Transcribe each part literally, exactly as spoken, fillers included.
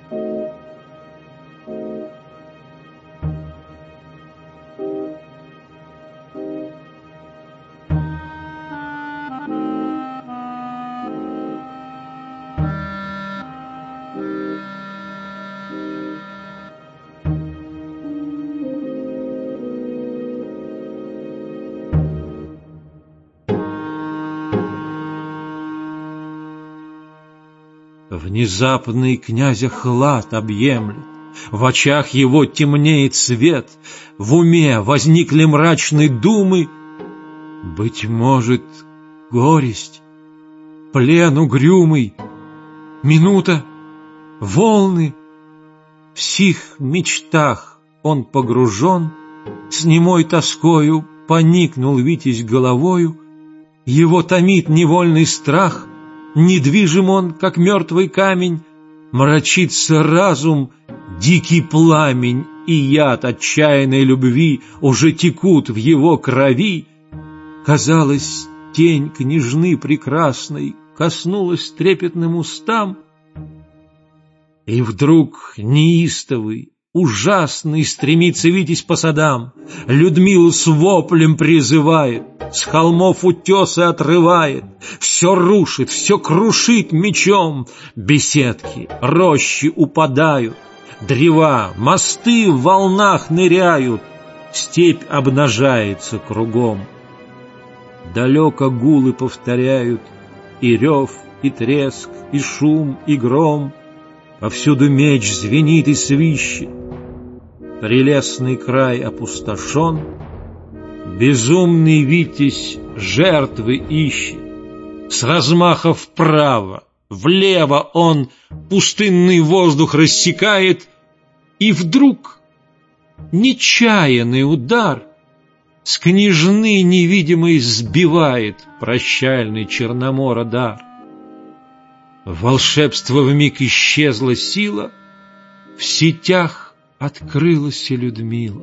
Внезапный князя хлад объемлет, в очах его темнеет свет, в уме возникли мрачные думы. Быть может, горесть, плен угрюмый, минута, волны. В сих мечтах он погружен, с немой тоскою поникнул Витязь головою, его томит невольный страх. Недвижим он, как мертвый камень, мрачится разум, дикий пламень и яд отчаянной любви уже текут в его крови. Казалось, тень княжны прекрасной коснулась трепетным устам, и вдруг неистовый, ужасный стремится Витязь по садам, Людмилу с воплем призывает, с холмов утесы отрывает, все рушит, все крушит мечом, беседки, рощи упадают, древа, мосты в волнах ныряют, степь обнажается кругом. Далеко гулы повторяют и рев, и треск, и шум, и гром, повсюду меч звенит и свищет. Прелестный край опустошен, безумный Витязь жертвы ищет. С размаха вправо, влево он пустынный воздух рассекает, и вдруг нечаянный удар с княжны невидимой сбивает прощальный Черномора дар. Волшебство вмиг исчезла сила, в сетях открылась и Людмила.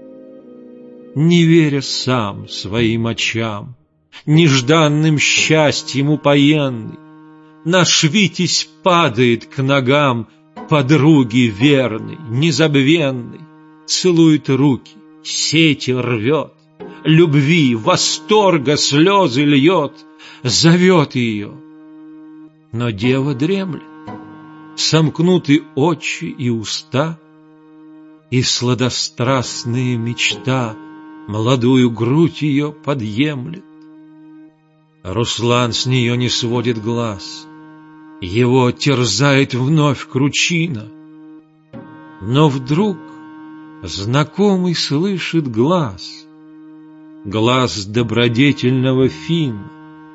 Не веря сам своим очам, нежданным счастьем упоенный, наш Витязь падает к ногам подруги верной, незабвенной, целует руки, сети рвет, любви, восторга слезы льет, зовет ее. Но дева дремлет, сомкнуты очи и уста, и сладострастная мечта молодую грудь ее подъемлет. Руслан с нее не сводит глаз, его терзает вновь кручина, но вдруг знакомый слышит глаз, глаз добродетельного Финна.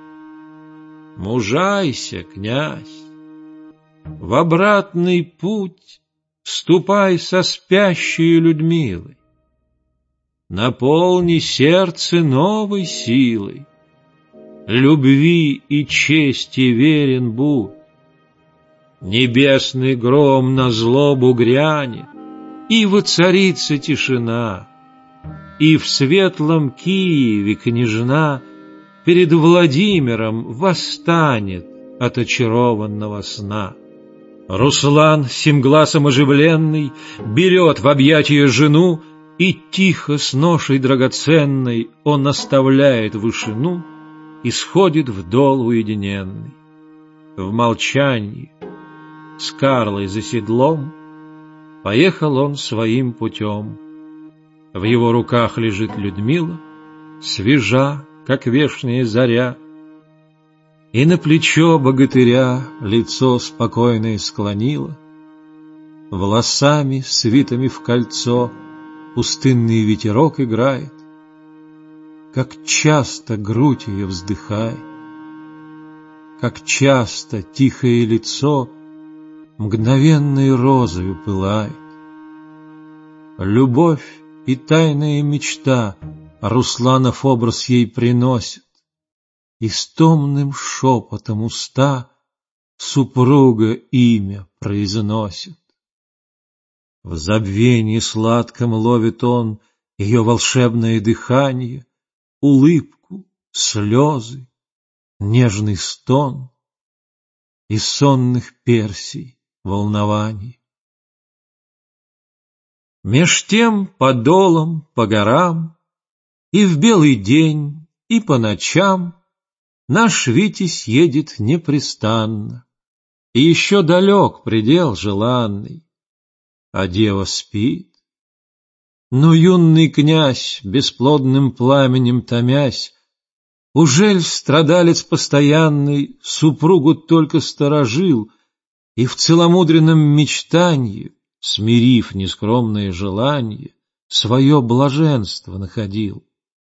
Мужайся, князь, в обратный путь ступай со спящей Людмилой, наполни сердце новой силой, любви и чести верен будь. Небесный гром на злобу грянет, и воцарится тишина, и в светлом Киеве княжна перед Владимиром восстанет от очарованного сна. Руслан, семгласом оживленный, берет в объятия жену, и тихо с ношей драгоценной он оставляет вышину и сходит в дол уединенный. В молчании, с Карлой за седлом, поехал он своим путем. В его руках лежит Людмила, свежа, как вешняя заря, и на плечо богатыря лицо спокойное склонила, волосами, свитыми в кольцо, пустынный ветерок играет, как часто грудь ее вздыхает, как часто тихое лицо мгновенной розою пылает. Любовь и тайная мечта Русланов образ ей приносит, и с томным шепотом уста супруга имя произносит. В забвении сладком ловит он ее волшебное дыхание, улыбку, слезы, нежный стон и сонных персей волнований. Меж тем по долам, по горам, и в белый день, и по ночам наш Витязь едет непрестанно, и еще далек предел желанный, а дева спит. Но юный князь, бесплодным пламенем томясь, ужель страдалец постоянный супругу только сторожил и в целомудренном мечтанье, смирив нескромное желание, свое блаженство находил?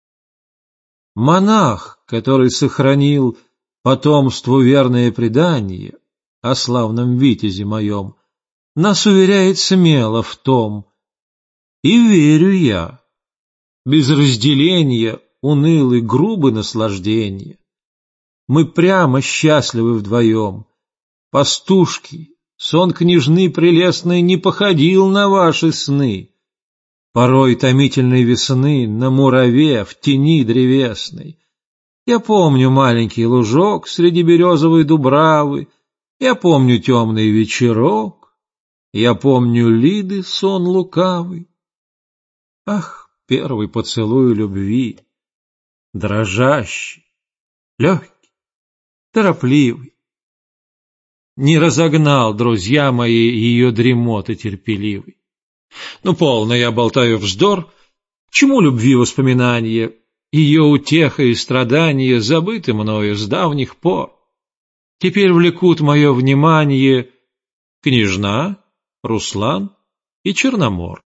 Монах, который сохранил потомству верное предание о славном витязе моем, нас уверяет смело в том, и верю я, без разделения унылы грубы наслаждения. Мы прямо счастливы вдвоем. Пастушки, сон княжны прелестной не походил на ваши сны. Порой томительной весны на мураве в тени древесной. Я помню маленький лужок среди березовой дубравы, я помню темный вечерок, я помню Лиды сон лукавый. Ах, первый поцелуй любви, дрожащий, легкий, торопливый. Не разогнал, друзья мои, ее дремоты терпеливый. Ну, полно я болтаю вздор, к чему любви воспоминания, ее утеха и страдания забыты мною с давних пор. Теперь влекут мое внимание княжна, Руслан и Черномор.